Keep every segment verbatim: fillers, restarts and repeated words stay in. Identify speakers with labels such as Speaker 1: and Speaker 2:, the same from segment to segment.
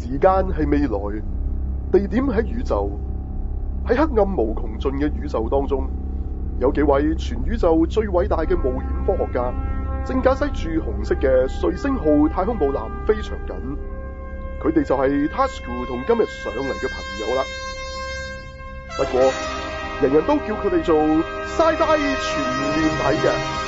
Speaker 1: 時間係未來，地點喺宇宙，喺黑暗無窮盡嘅宇宙當中，有幾位全宇宙最偉大嘅冒險科學家，正駕駛住紅色嘅瑞星號太空母艦飛翔緊。佢哋就係 Tasuku 同今日上嚟嘅朋友啦。不過，人人都叫佢哋做 Sci-Fi 全面睇嘅。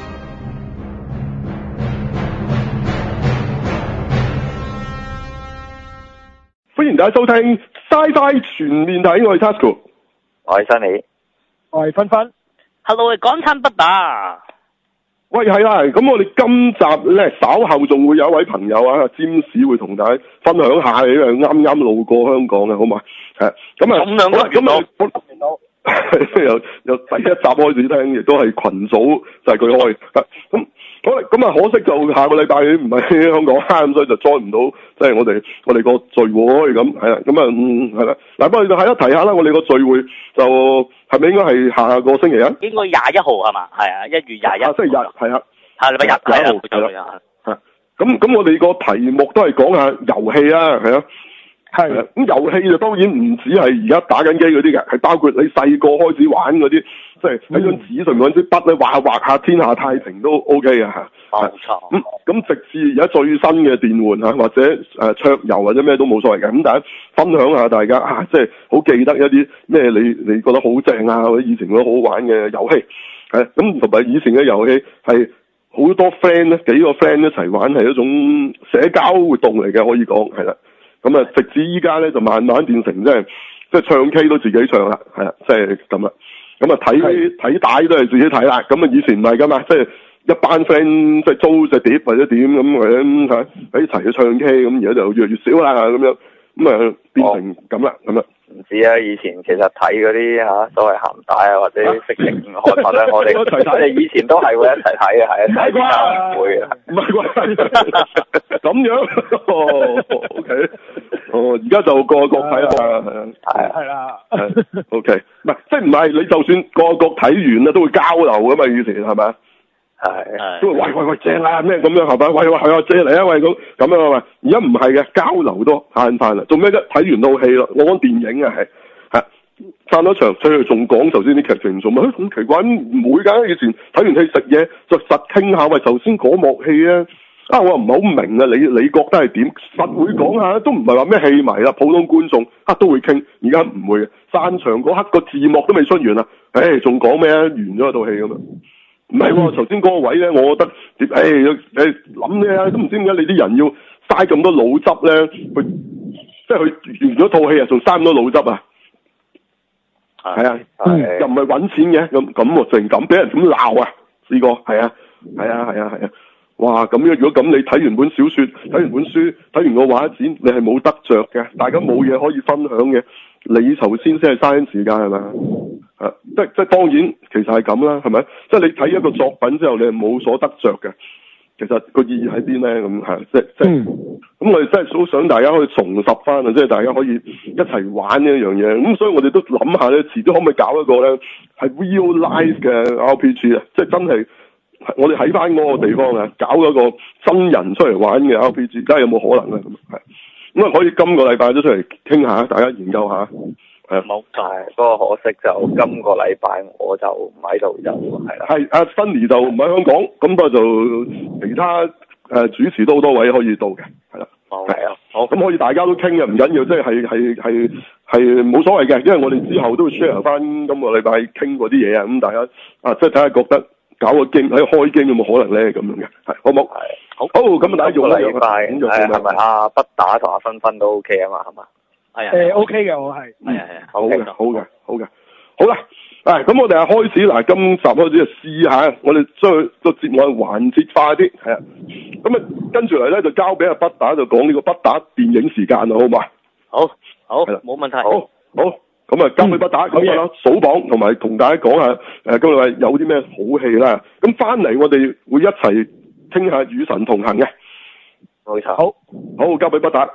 Speaker 1: 歡迎大家收聽 Sci-Fi 全面睇，我係 Tasuku，
Speaker 2: 我係 Sunny，
Speaker 3: 我係芬芬。
Speaker 4: Hello， 港產不打。
Speaker 1: 喂，係啦，咁我哋今集咧稍後仲會有一位朋友啊，占士會同大家分享下，因為啱啱路過香港嘅，好嘛？係咁啊，
Speaker 4: 咁樣啦，
Speaker 1: 咁啊，由由第一集開始聽，亦都係群組就係佢開，咁。好啦，咁啊，可惜就下個禮拜唔係喺香港，咁所以就 join 唔到，即係我哋我哋個聚會咁，係啦，咁啊，嗯，係啦，嗱，不過就係一提下啦，我哋個聚會就係咪應該係下個星期啊？
Speaker 4: 應該廿一號係嘛？係啊，一月廿一。
Speaker 1: 星期日係啊，
Speaker 4: 係禮拜日係啊，係啊，
Speaker 1: 係。咁咁，我哋個題目都係講下遊戲啊，係啊。係啦，咁遊戲就當然唔止係而家打緊機嗰啲嘅，係包括你細個開始玩嗰啲，即係喺張紙上面揾支筆咧畫下畫下天下太平都 OK 嘅嚇。
Speaker 4: 冇錯。咁
Speaker 1: 咁直至而家最新嘅電玩嚇，或者誒桌遊或者咩都冇所謂嘅。咁大家分享下大家啊，即係好記得一啲咩你你覺得好正啊，或者以前覺得好玩嘅遊戲。係咁，同埋以前嘅遊戲係好多 friend 咧，幾個 friend 一齊玩係一種社交活動嚟嘅，可以講係啦。咁啊，直至依家咧就慢慢變成即係即係唱 K 都自己唱啦，係啊，即係咁啦。咁啊睇睇帶都係自己睇啦。咁啊以前唔係噶嘛，即係一班 friend 即係租隻碟或者點咁或者嚇喺一齊去唱 K，咁而家就越嚟越少啦咁樣。咁啊變成咁啦，咁啊。
Speaker 2: 唔知啊，以前其實睇嗰啲嚇所謂鹹帶啊，或者色情刊物咧，我哋我哋以前都係會一齊睇嘅，係啊，睇唔會啊，唔係啩？
Speaker 1: 咁樣哦 ，OK，哦，而家就個個睇啦，
Speaker 2: 係
Speaker 3: 係啦
Speaker 1: ，OK，唔係即係唔係你就算個個睇完啦，都會交流噶嘛，以前係咪？係，都會喂喂喂正啊咩咁樣係咪？喂喂係啊借嚟啊喂咁咁樣係咪？而家唔係嘅，交流都慳翻啦。做咩啫？睇完套戲咯，我講電影啊係係散咗場，出去仲講頭先啲劇情做咩？咁奇怪唔會㗎，以前睇完戲食嘢就實傾下喂，頭先嗰幕戲啊，啊我唔係好明啊，你你覺得係點？實會講下，都唔係話咩戲迷啦，普通觀眾啊都會傾。而家唔會嘅，散場嗰刻個字幕都未出完啊，誒仲講咩啊？完咗套戲咁啊！唔係喎，頭先嗰個位咧，我覺得，誒誒諗咩啊？都唔知點解你啲人要嘥咁多腦汁咧，去即係佢完咗套戲啊，仲嘥咁多腦汁啊？係啊，又唔係揾錢嘅，咁咁喎，成咁俾人咁鬧啊？試過，係啊，係啊，係啊，係啊，哇！咁樣如果咁，你睇完本小説，睇完本書，睇完個畫展，你係冇得着嘅，大家冇嘢可以分享嘅，你頭先先係嘥時間係咪？啊！即即當然，其實係咁啦，係咪？即係你睇一個作品之後，你係冇所得着嘅。其實個意義喺邊咧？咁係即即咁，我哋真係好想大家可以重拾翻啊！即係大家可以一齊玩呢一樣嘢。咁所以我哋都諗下咧，遲啲可唔可以搞一個咧係 real life 嘅 R P G 啊？即係真係我哋喺翻嗰個地方啊，搞一個真人出嚟玩嘅 R P G，睇下有冇可能咧？咁係咁啊，可以今個禮拜都出嚟傾下，大家研究下。
Speaker 2: 冇錯，不過可惜就今個禮拜我就唔喺度，就係啦。係
Speaker 1: 阿 Sunny 就唔喺香港，咁不過就其他誒主持都好多位可以到嘅，係啦。
Speaker 2: 哦，係啊，
Speaker 1: 好，咁可以大家都傾嘅，唔緊要，即係係係係係冇所謂嘅，因為我哋之後都會 share 翻今個禮拜傾嗰啲嘢啊，咁大家啊即係睇下覺得搞個經喺開經有冇可能咧咁樣嘅，係好冇？係好。好，咁啊大家用個禮拜，
Speaker 2: 係係咪阿不打同阿芬芬都 OK 啊嘛，係嘛？
Speaker 4: 係啊，
Speaker 3: 誒 OK 嘅，我係
Speaker 4: 係啊係啊，
Speaker 1: 好嘅好嘅好嘅，好啦，誒咁我哋啊開始嗱，今集開始就試下，我哋將佢個節目環節化啲，係啊，咁啊跟住嚟咧就交俾阿不打就講呢個不打電影時間啊，好嘛？
Speaker 4: 好，好，冇問題，
Speaker 1: 好，好，咁啊交俾不打咁樣啦，數榜同埋同大家講下誒今日有啲咩好戲啦，咁翻嚟我哋會一齊傾下與神同行嘅，
Speaker 2: 冇錯，
Speaker 1: 好，好交俾不打。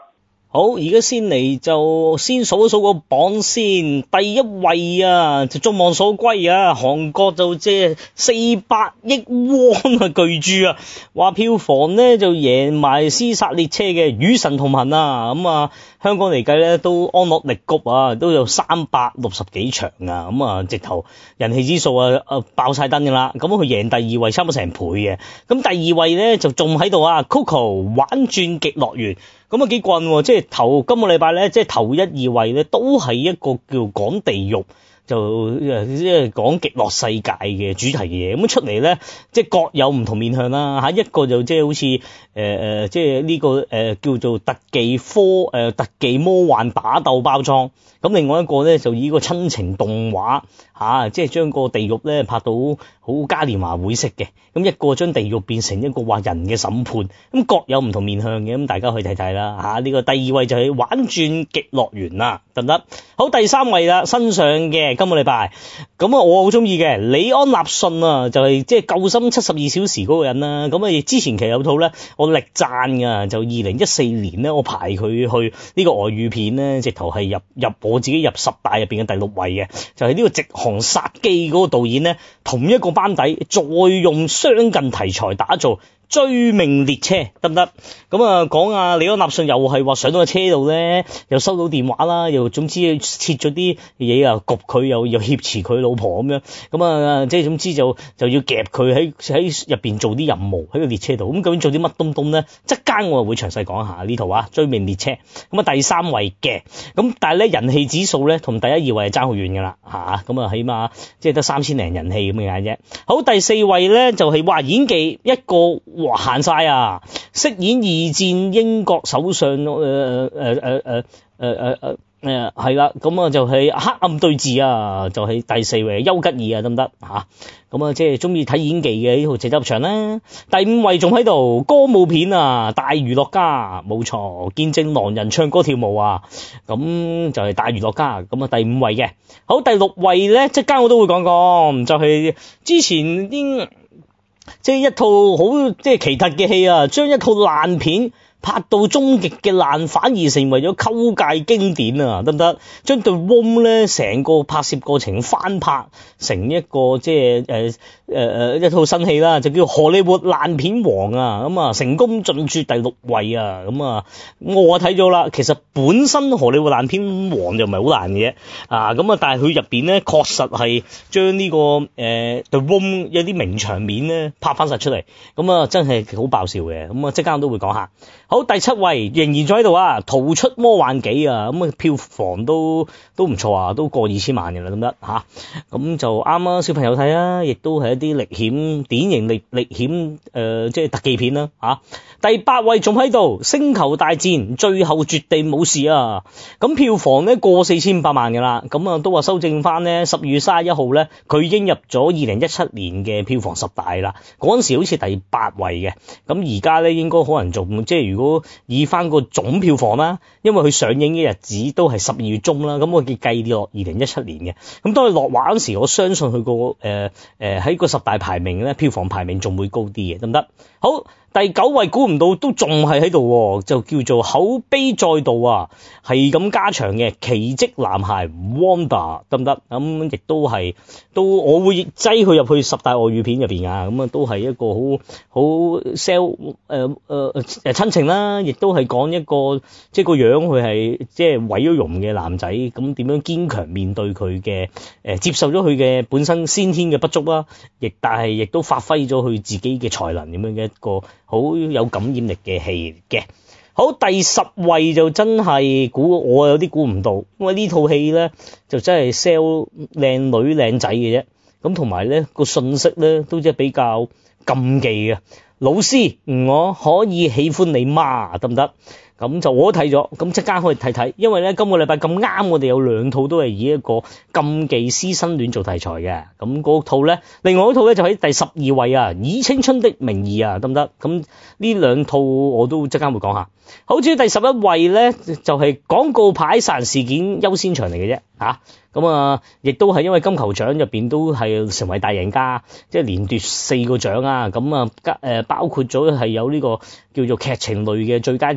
Speaker 5: 好，而家先嚟就先數一數個榜先，第一位啊就眾望所歸啊，韓國就即係四百億汪啊巨著啊，話票房呢就贏埋《屍殺列車》嘅《與神同行》啊，咁啊香港嚟計咧都安樂力谷啊，都有三百六十幾場啊，咁啊直頭人氣指數啊啊爆晒燈噶啦，咁佢贏第二位差唔多成倍嘅，咁第二位咧就仲喺度啊 Coco 玩轉極樂園。咁啊幾棍喎！即係頭今個禮拜咧，即係頭一二位咧，都係一個叫講地獄，就誒即係講極樂世界嘅主題嘅嘢。咁出嚟咧，即係各有唔同面向啦嚇。一個就即係好似誒誒，即係呢個誒、呃、叫做特技科誒、呃、特技魔幻打鬥包裝。咁另外一個咧就以個親情動畫嚇、啊，即係將個地獄咧拍到好嘉年華會式嘅。咁一個將地獄變成一個話人嘅審判，咁各有唔同面向嘅，咁大家可以睇睇啦嚇。呢個第二位就係玩轉極樂園啦，得唔得？好，第三位啦，新上嘅今個禮拜，咁啊我好中意嘅李安納遜啊，就係即係救心七十二小時嗰個人啦。咁啊之前其實有套咧，我力讚㗎，就二零一四年咧，我排佢去呢個外語片咧，直頭係入入我自己入十大入邊嘅第六位嘅，就係呢個直航殺機嗰個導演咧，同一個班底再用相近題材打造追命列車，得唔得？咁啊講啊李安納遜又係話上到個車度咧，又收到電話啦，又總之切咗啲嘢啊，焗佢又又挾持佢老婆咁樣，咁啊即係總之就就要夾佢喺喺入邊做啲任務喺個列車度，咁究竟做啲乜東東咧？即間我會詳細講下呢套啊追命列車。咁啊第三位嘅，咁但係咧人氣指數咧同第一二位係爭好遠噶啦嚇，咁啊起碼即係得三千零人氣咁嘅解啫。好，第四位咧就係、是、話演技一個。哇行晒啊！飾演二戰英國首相誒誒誒誒誒誒誒誒誒係啦，咁啊就係黑暗對峙啊，就係、是、第四位丘吉爾啊，得唔得嚇？咁啊即係中意睇演技嘅呢套值得入場啦。第五位仲喺度歌舞片啊，大娛樂家冇錯，見證狼人唱歌跳舞啊，咁就係大娛樂家。咁啊第五位嘅，好第六位咧，即間我都會講講，就係、是、之前啲。即係一套好即係奇特嘅戲啊，將一套爛片拍到終極嘅爛，反而成為咗溝界經典啊，得唔得？將對 Room 咧成個拍攝過程翻拍成一個即係誒誒誒一套新戲啦，就叫荷里活爛片王啊，咁啊成功進駐第六位啊，咁啊我睇咗啦，其實本身荷里活爛片王就唔係好難嘅啊，咁啊但係佢入邊咧確實係將呢個誒對 Room 有啲名場面咧拍翻晒出嚟，咁啊真係好爆笑嘅，咁啊即刻我都會講下。好，第七位仍然在喺度啊，逃出魔幻紀啊，咁啊票房都都唔錯啊，都過二千萬嘅啦，得唔得吓？咁就啱啊，小朋友睇啊，亦都係一啲歷險典型歷歷險誒、呃，即係特技片啦吓、啊。第八位仲喺度，星球大戰最後絕地武士啊，咁票房咧過四千五百萬嘅啦，咁啊都話修正翻咧，十二月三十一號咧，佢已經入咗二零一七年嘅票房十大啦，嗰陣時好似第八位嘅，咁而家咧應該可能仲即係如果以翻個總票房啦，因為佢上映嘅日子都係十二月中啦，咁我計計落二零一七年嘅，咁當佢落畫嗰時，我相信佢個誒誒喺個十大排名咧，票房排名仲會高啲嘅，得唔得？好。第九位估唔到都仲係喺度，就叫做口碑再度啊，係咁加長嘅奇蹟男孩 Wanda 得唔得？咁亦都係都我會擠佢入去十大外語片入邊啊，咁啊都係一個好好 sell 誒誒誒親情啦，亦都係講一個即係個樣佢係即係毀咗容嘅男仔，咁點樣堅強面對佢嘅誒接受咗佢嘅本身先天嘅不足啦，亦但係亦都發揮咗佢自己嘅才能咁樣嘅一個。好有感染力嘅戲嘅，好第十位就真係估我有啲估唔到，因為呢套戲咧就真係 sell 靚女靚仔嘅啫，咁同埋咧個信息咧都即係比較禁忌嘅。老師，我可以喜歡你嗎？得唔得？咁就我都睇咗，咁即刻可以睇睇，因為咧今個禮拜咁啱，我哋有兩套都係以一個禁忌師生戀做題材嘅，咁嗰套咧，另外一套咧就喺第十二位啊，以青春的名義啊，得唔得？咁呢兩套我都即刻會講下。好似第十一位咧，就係、是、廣告牌殺人事件優先場嚟嘅啫，吓咁啊，亦都係因為金球獎入邊都係成為大贏家，即係連奪四個獎啊，咁啊，誒包括咗係有呢個叫做劇情類嘅最佳電影啦。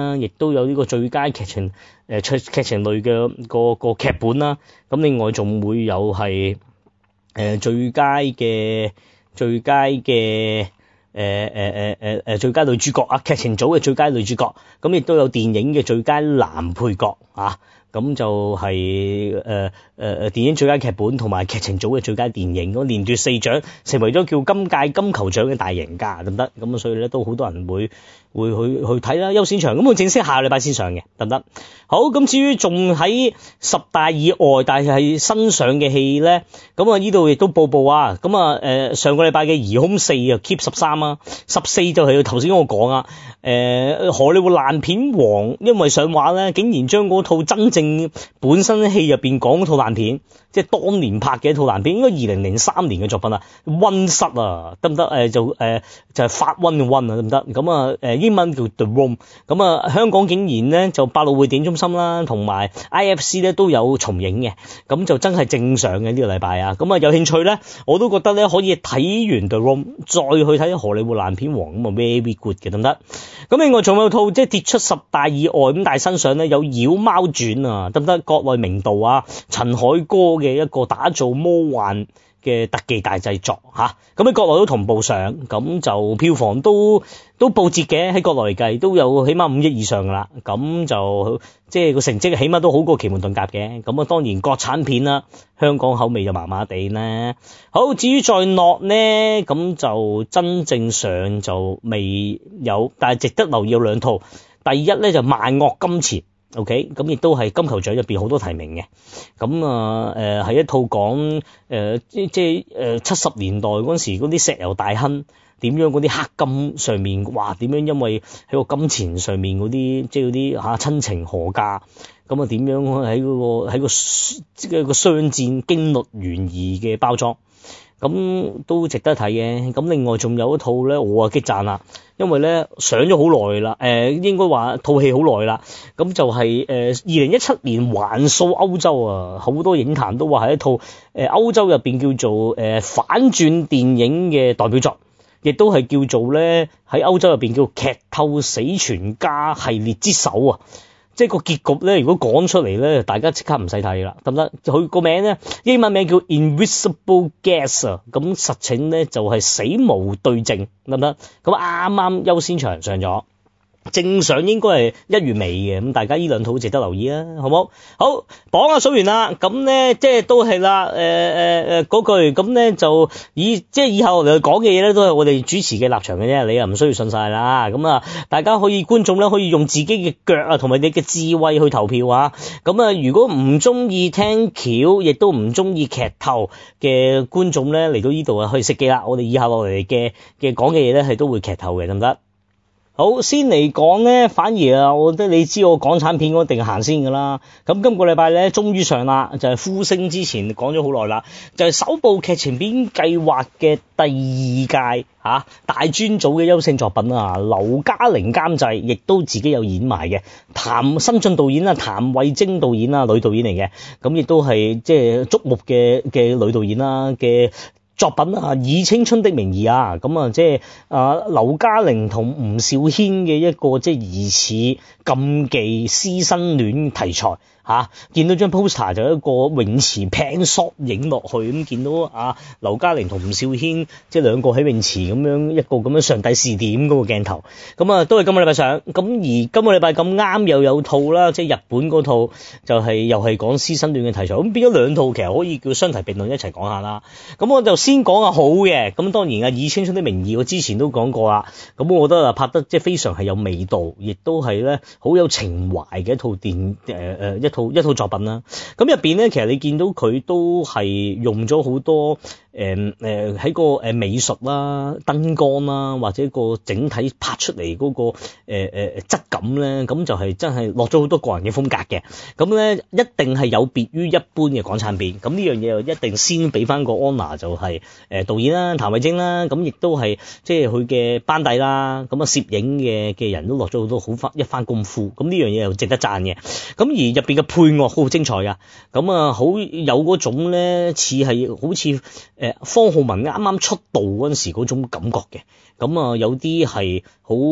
Speaker 5: 啦，亦都有呢個最佳劇情誒劇劇情類嘅個個劇本啦。咁另外仲會有係誒、呃、最佳嘅最佳嘅誒誒誒誒誒最佳女主角啊，劇情組嘅最佳女主角。咁亦都有電影嘅最佳男配角啊。咁就係誒誒誒電影最佳劇本同埋劇情組嘅最佳電影，咁連奪四獎，成為咗叫今屆金球獎嘅大贏家，得唔得？咁所以咧都好多人會會去去睇啦，優先場。咁佢正式下個禮拜先上嘅，得唔得？好，咁至於仲喺十大以外，但係係新上嘅戲咧，咁啊呢度亦都報報啊。咁啊誒上個禮拜嘅疑兇四啊 keep 十三啊，十四就係頭先我講啊，誒荷里活爛片王，因為上畫咧，竟然將嗰套真正本身戲入邊講嗰套爛片，即係當年拍嘅一套爛片，應該二零零三年嘅作品啊，溫室啊，得唔得？誒就誒、呃、就係、是、發瘟嘅瘟啊，得唔得？咁啊誒英文叫 The Room， 咁啊香港竟然咧就百老匯電影中心啦，同埋 I F C 咧都有重映嘅，咁就真係正常嘅呢個禮拜啊。咁啊有興趣咧，我都覺得咧可以睇完 The Room 再去睇荷里活爛片王，咁啊 very good 嘅，得唔得？咁另外仲有套即係跌出十大以外咁，但係新上咧有妖貓傳啊，得唔得？國內名導啊陳凱歌嘅一個打造魔幻嘅特技大製作嚇，咁喺國內都同步上，咁就票房都都報捷嘅，喺國內嚟計都有起碼五億以上噶啦，咁就即係個成績起碼都好過奇門遁甲嘅，咁啊當然國產片啦，香港口味就麻麻地啦。好，至於再落呢，咁就真正上就未有，但係值得留意有兩套，第一咧就萬惡金錢。OK， 咁亦都係金球獎入邊好多提名嘅，咁啊誒係一套講誒、呃、即即誒七十年代嗰陣時嗰啲石油大亨點樣嗰啲黑金上面，哇點樣因為喺個金錢上面嗰啲即係嗰啲嚇親情何價，咁啊點樣喺嗰個喺個即係個商戰經歷懸疑嘅包裝。咁都值得睇嘅。咁另外仲有一套咧，我啊激讚啦，因為咧上咗好耐啦，誒、呃、應該話套戲好耐啦。咁就係誒二零一七年橫掃歐洲啊，好多影壇都話係一套誒歐洲入邊叫做誒、呃、反轉電影嘅代表作，亦都係叫做咧喺歐洲入邊叫劇透死全家系列之首啊。即係個結局咧，如果講出嚟咧，大家即刻唔使睇啦，得唔得？佢個名咧，英文名叫 Invisible Guest 啊，咁實情咧就係死無對證，得唔得？咁啱啱優先場上咗。正常應該係一月尾嘅，咁大家呢兩套值得留意啊，好冇？好，榜啊數完啦，咁咧即係都係啦，誒誒誒嗰句，咁咧就以即係以後我哋講嘅嘢咧，都係我哋主持嘅立場嘅啫，你又唔需要信晒啦。咁啊，大家可以觀眾咧可以用自己嘅腳啊，同埋你嘅智慧去投票啊。咁啊，如果唔中意聽橋，亦都唔中意劇透嘅觀眾咧，嚟到呢度啊，可以熄機啦。我哋以下落嚟嘅嘅講嘅嘢咧，係都會劇透嘅，得唔得？好，先嚟講咧，反而啊，我覺得你知我港產片我一定行先噶啦。咁今個禮拜咧，終於上啦，就係、是、呼聲之前講咗好耐啦，就係、是、首部劇情片計劃嘅第二屆吓、啊、大專組嘅優勝作品啊，劉嘉玲監製，亦都自己有演埋嘅，譚新晉導演啊，譚慧晶導演啊，女導演嚟嘅，咁亦都係即係矚目嘅嘅女導演啦嘅。作品啊，以青春的名義啊，咁啊即係啊劉嘉玲同吳兆軒嘅一個即係疑似禁忌師生戀題材嚇、啊，見到張 poster 就一個泳池 pan shot 影落去，咁見到啊劉嘉玲同吳兆軒即係兩個喺泳池咁樣一個咁樣上帝視點嗰個鏡頭，咁啊都係今個禮拜上，咁而今個禮拜咁啱又有套啦，即係日本嗰套就係、是、又係講師生戀嘅題材，咁變咗兩套其實可以叫相提並論一齊講下啦，咁我就先講下好嘅，咁當然啊以青春的名義我之前都講過啦，咁我覺得啊拍得即係非常係有味道，亦都係咧好有情懷嘅一套電誒誒、呃、一套一套作品啦。咁入邊咧其實你見到佢都係用咗好多誒誒喺個誒美術啦、燈光啦，或者個整體拍出嚟嗰、那個誒誒、呃、質感咧，咁就係真係落咗好多個人嘅風格嘅。咁咧一定係有別於一般嘅港產片。咁呢樣嘢又一定先俾翻個 honor 就係、是。誒導演啦，譚慧晶啦，咁亦都係即係佢嘅班底啦，咁啊攝影嘅嘅人都落咗好多好番一番功夫，咁呢樣嘢又值得讚嘅。咁而入邊嘅配樂好精彩噶，咁啊好有嗰種咧似係好似誒方浩文啱啱出道嗰陣時嗰種感覺嘅，咁啊有啲係好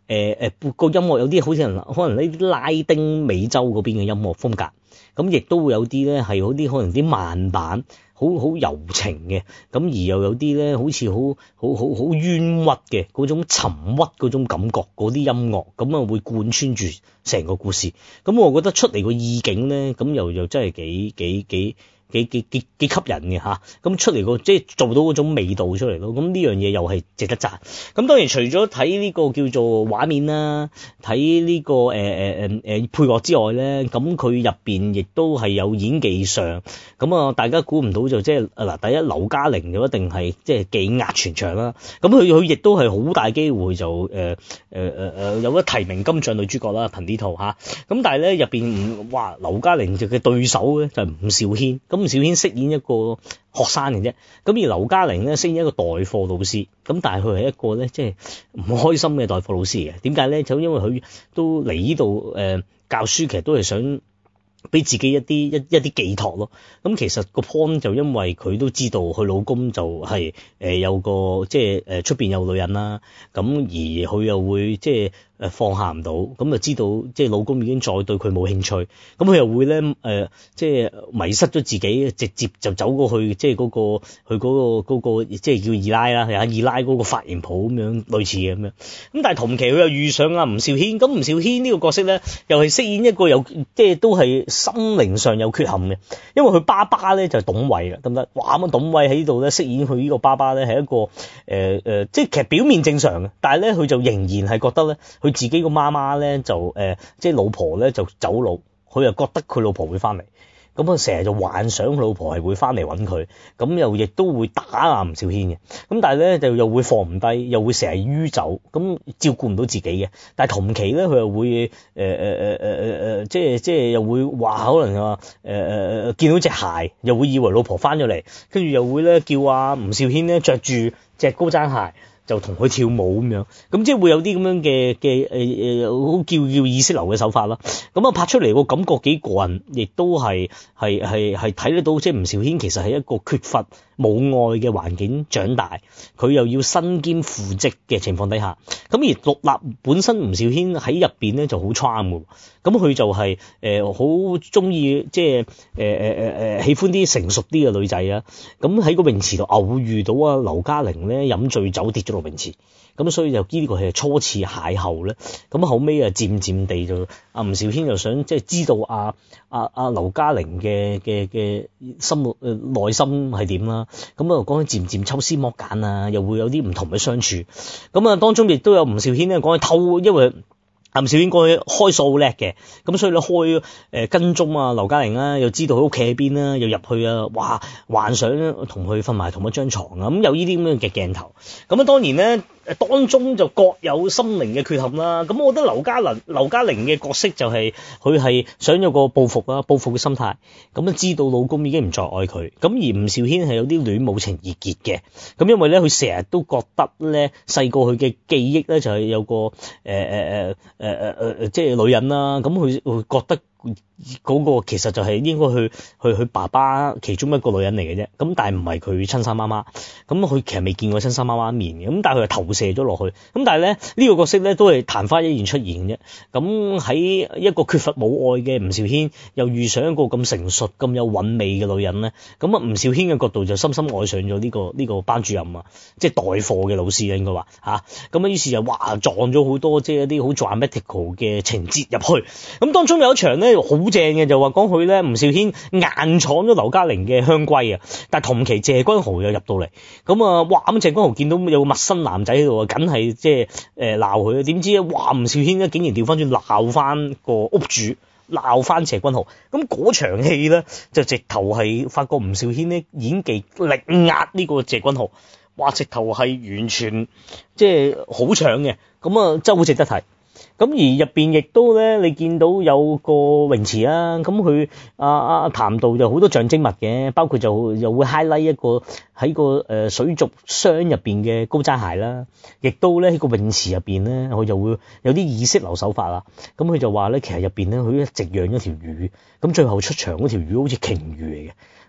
Speaker 5: 誒誒個音樂有啲好似人可能呢啲拉丁美洲嗰邊嘅音樂風格，咁亦都會有啲咧係嗰啲可能啲慢板。好好柔情嘅，咁而又有啲咧，好似好好好好冤屈嘅嗰種沉鬱嗰種感覺，嗰啲音樂咁啊會貫穿住成個故事。咁我覺得出嚟個意境咧，咁又又真係幾幾幾幾幾幾幾吸引嘅嚇。咁出嚟個即係做到嗰種味道出嚟咯。咁呢樣嘢又係值得讚。咁當然除咗睇呢個叫做畫面啦，睇呢個誒誒誒誒配樂之外咧，咁佢入邊亦都係有演技上。咁啊，大家估唔到就即係嗱，第一劉嘉玲就一定係即係技壓全場啦。咁佢佢亦都係好大機會就誒誒誒誒有得提名金像女主角啦，憑呢套嚇。咁但係咧入邊哇，劉嘉玲嘅對手咧就係吳兆軒。咁吳兆軒飾演一個學生嘅啫。咁而劉嘉玲咧飾演一個代課老師。咁但係佢係一個咧即係唔開心嘅代課老師嘅。點解咧？就因為佢都嚟呢度誒教書，其實都係想俾自己一啲一一啲寄託咯。咁其實個 point 就因為佢都知道佢老公就係誒有個即係誒出邊有女人啦。咁而佢又會即係誒放下唔到，咁就知道即係老公已經再對佢冇興趣。咁佢又會咧誒即係迷失咗自己，直接就走過去即係嗰個去嗰個嗰個即係叫二奶啦，係啊二奶嗰個髮型鋪咁樣類似嘅咁樣。咁但係同期佢又遇上阿吳兆軒。咁吳兆軒呢個角色咧又係飾演一個有即係都係心靈上有缺陷嘅，因為佢爸爸咧就係董偉啦，得唔得？哇咁董偉喺呢度咧飾演佢呢個爸爸咧係一個誒誒、呃呃，即係其實表面正常嘅，但係咧佢就仍然係覺得咧佢自己個媽媽咧就誒、呃、即係老婆咧就走佬，佢又覺得佢老婆會翻嚟，咁啊成日就幻想佢老婆係會翻嚟揾佢，咁又亦都會打阿吳兆軒嘅，咁但係咧就又會放唔低，又會成日酗酒，咁照顧唔到自己嘅。但係同期咧佢又會誒誒誒誒誒誒，即係即係又會話可能話誒誒誒見到隻鞋，又會以為老婆翻咗嚟，跟住又會咧叫阿吳兆軒咧着住隻高踭鞋。就同佢跳舞咁樣，咁即係會有啲咁樣嘅嘅誒誒好叫叫意識流嘅手法啦。咁啊拍出嚟個感覺幾過癮，亦都係係係係睇得到，即係吳兆軒其實係一個缺乏母愛嘅環境長大，佢又要身兼父職嘅情況底下，咁而獨立本身吳兆軒喺入邊咧就好 charm 嘅，咁佢就係誒好中意即係誒誒誒誒喜歡啲成熟啲嘅女仔啊。咁喺個泳池度偶遇到啊劉嘉玲咧飲醉酒跌咗落泳池，咁所以就呢個係初次邂逅咧。咁後尾啊漸漸地就阿吳兆軒就想即係知道阿阿阿劉嘉玲嘅嘅嘅心誒內心係點啦。咁啊講起漸漸抽絲剝繭啊，又會有啲唔同嘅相處。咁啊當中亦都有吳兆軒咧講起偷，因為吳兆軒過去開數好叻嘅，咁所以咧開誒、呃、跟蹤啊劉嘉玲啦，又知道佢屋企喺邊啦，又入去啊，哇幻想同佢瞓埋同一張床啊，咁有呢啲咁樣嘅鏡頭。咁啊當然咧誒當中就各有心靈嘅缺陷啦。咁我覺得劉嘉玲劉嘉玲嘅角色就係佢係想有個報復啦，報復嘅心態。咁啊知道老公已經唔再愛佢，咁而吳兆軒係有啲戀母情意結嘅。咁因為咧佢成日都覺得咧細個佢嘅記憶咧就係有個誒誒誒誒。呃呃誒誒誒，即係女人啦，咁佢會覺得嗰個其實就係應該去去佢爸爸其中一個女人嚟嘅啫，咁但係唔係佢親生媽媽，咁佢其實未見過親生媽媽面嘅，咁但係佢就投射咗落去，咁但係咧呢個角色咧都係曇花一現出現嘅啫。咁喺一個缺乏母愛嘅吳兆軒，又遇上一個咁成熟、咁有韻味嘅女人咧，咁啊吳兆軒嘅角度就深深愛上咗呢個呢個班主任啊，即係代課嘅老師啊應該話嚇，咁啊於是就哇撞咗好多即係一啲好 dramatical 嘅情節入去，咁當中有一場咧好正嘅，就話講佢咧吳兆軒硬闖咗劉嘉玲嘅香閨啊，但係同期謝君豪又入到嚟，咁啊哇咁謝君豪見到有個陌生男仔喺度啊，梗係即係誒鬧佢啊，點知哇吳兆軒咧竟然調翻轉鬧翻個屋主，鬧翻謝君豪，咁嗰場戲咧就直頭係發覺吳兆軒咧演技力壓呢個謝君豪，哇直頭係完全即係好搶嘅，咁啊真係好值得睇。咁而入邊亦都咧，你見到有個泳池啊，咁佢阿阿譚導就好多象徵物嘅，包括就又會 highlight 一個喺個誒水族箱入邊嘅高踭鞋啦，亦都咧喺個泳池入邊咧，佢就會有啲意識流手法啦。咁佢就話咧，其實入邊咧佢一直養咗條魚，咁最後出場嗰條魚好似鯨魚嚟嘅。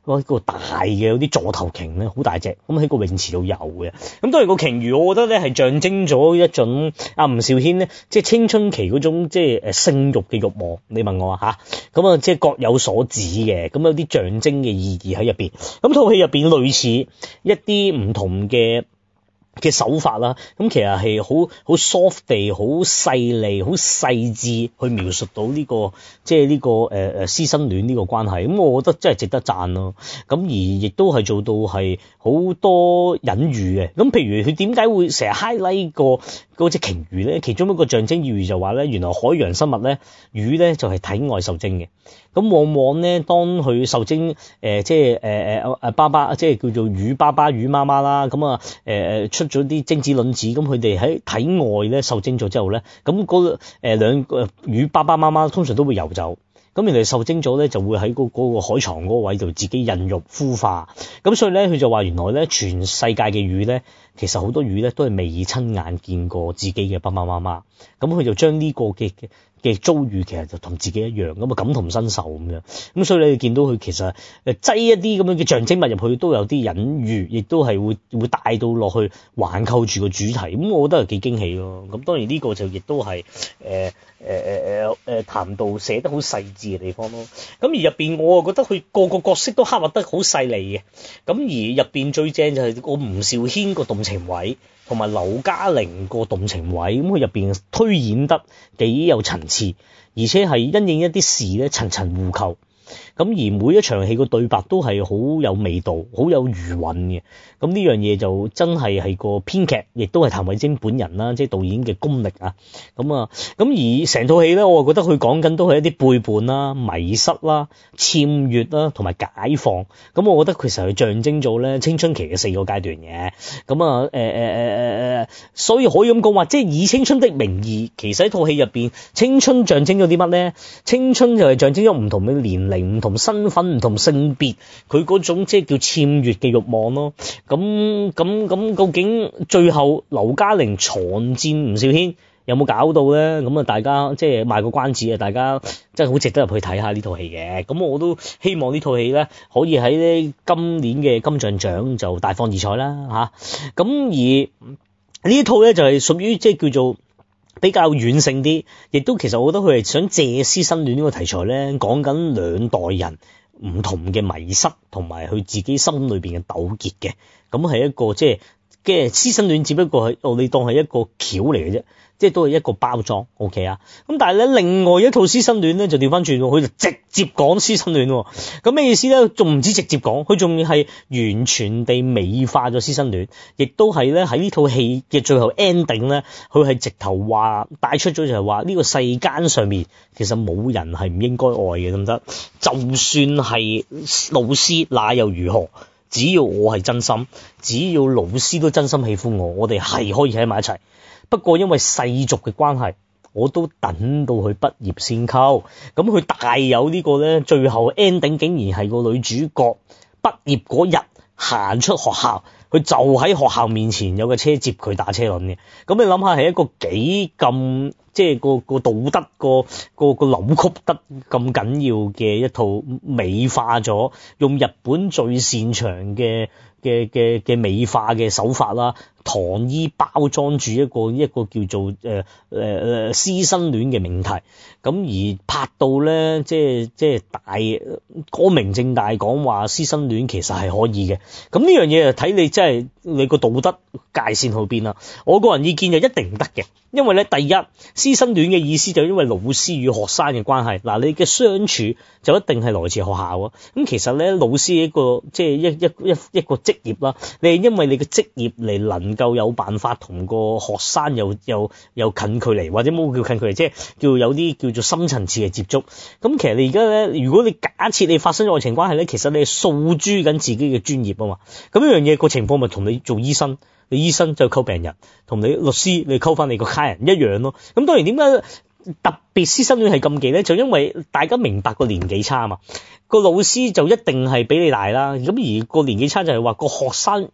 Speaker 5: 嗰個大嘅有啲座頭鯨咧，好大隻，咁喺個泳池度游嘅。咁當然個鯨魚，我覺得咧係象徵咗一種阿吳兆軒咧，即係青春期嗰種即係誒性慾嘅慾望。你問我啊嚇，咁啊即係各有所指嘅，咁有啲象徵嘅意義喺入邊。咁套戲入邊類似一啲唔同嘅嘅手法啦，咁其實係好好 soft 地、好細膩、好細緻去描述到呢、這個即係呢個誒誒師生戀呢個關係，咁我覺得真係值得讚咯。咁而亦都係做到係好多隱喻嘅。咁譬如佢點解會成日 highlight 個嗰隻鯨魚咧？其中一個象徵意義就話咧，原來海洋生物咧，魚咧就係體外受精嘅。咁往往咧，當佢受精誒、呃、即係誒誒誒爸爸，即係叫做魚爸爸、魚媽媽啦。咁啊誒誒出咗啲精子卵子，咁佢哋喺體外咧受精咗之後咧，咁嗰誒兩個魚爸爸媽媽通常都會游走。咁原來受精咗咧，就會喺嗰嗰個海床嗰個位度自己孕育孵化。咁所以咧，佢就話原來咧，全世界嘅魚咧，其實好多魚咧都係未親眼見過自己嘅爸爸媽媽。咁佢就將呢個嘅嘅遭遇其實就同自己一樣，咁啊感同身受咁樣。咁所以你哋見到佢其實誒擠一啲咁樣嘅象徵物入去，都有啲隱喻，亦都係會會帶到落去環扣住個主題。咁我覺得係幾驚喜咯。咁當然呢個就亦都係誒誒誒誒誒談到寫得好細緻嘅地方咯。咁而入邊我啊覺得佢個個角色都刻畫得好細膩嘅。咁而入邊最正就係個吳兆軒個動情位，同埋劉嘉玲個動情位，咁佢入邊推演得幾有層次，而且係因應一啲事咧層層互扣。咁而每一場戲個對白都係好有味道，好有餘韻嘅。咁呢樣嘢就真係係個編劇，亦都係譚偉晶本人啦，即係導演嘅功力啊。咁啊，咁而成套戲咧，我覺得佢講緊都係一啲背叛啦、迷失啦、僭越啦，同埋解放。咁我覺得其實係象徵咗咧青春期嘅四個階段嘅。咁啊，誒誒誒誒誒，所以可以咁講話，即係以青春的名義，其實喺套戲入邊，青春象徵咗啲乜咧？青春就係象徵咗唔同嘅年齡、唔同身份、唔同性別，佢嗰種即係叫僭越嘅慾望咯。咁咁咁，究竟最後劉嘉玲藏戰吳兆軒有冇搞到咧？咁啊，大家即係賣個關子啊！大家真係好值得入去睇下呢套戲嘅。咁我都希望呢套戲咧可以喺呢今年嘅金像獎就大放異彩啦嚇。咁而呢套咧就係屬於即係叫做比較軟性啲，亦都其實我覺得佢係想借師生戀呢個題材咧，講緊兩代人唔同嘅迷失同埋佢自己心裏邊嘅糾結嘅。咁係一個即係嘅師生戀，只不過係我哋當係一個橋嚟嘅啫，即係都係一個包裝 OK 啊。咁但係咧，另外一套師生戀咧就調翻轉，佢就直接講師生戀。咁咩意思咧？仲唔止直接講，佢仲要係完全地美化咗師生戀，亦都係咧喺呢套戲嘅最後 ending 咧，佢係直頭話帶出咗就係話呢個世間上面其實冇人係唔應該愛嘅，得唔得？就算係老師，那又如何？只要我係真心，只要老師都真心喜歡我，我哋係可以喺埋一齊。不過因為世俗嘅關係，我都等到佢畢業先溝。咁佢大有呢個咧，最後 ending 竟然係個女主角畢業嗰日行出學校，佢就喺學校面前有個車接佢打車輪嘅。咁你諗下係一個幾咁即係個個道德個個個扭曲得咁緊要嘅一套美化咗，用日本最擅長嘅嘅嘅嘅美化嘅手法啦，糖衣包裝住一個一個叫做誒誒誒師生戀嘅命題，咁而拍到咧即係即係大光明正大講話師生戀其實係可以嘅。咁呢樣嘢就睇你即係你個道德界線去邊啦。我個人意見就一定唔得嘅，因為咧第一師生戀嘅意思就因為老師與學生嘅關係，嗱你嘅相處就一定係來自學校啊。咁其實咧老師一個即係一一一一個職業啦，你係因為你嘅職業嚟能夠有辦法同個學生又又又近距離，或者冇叫近距離，即係叫有啲叫做深層次嘅接觸。咁其實你而家咧，如果你假設你發生咗愛情關係咧，其實你係訴諸緊自己嘅專業啊嘛。咁呢樣嘢個情況咪同你做醫生，你醫生就溝病人，同你律師你溝翻你個客人一樣咯。咁當然點解特別師生戀係禁忌咧？就因為大家明白個年紀差啊嘛。個老師就一定係比你大啦，咁而個年紀差就係話個學生一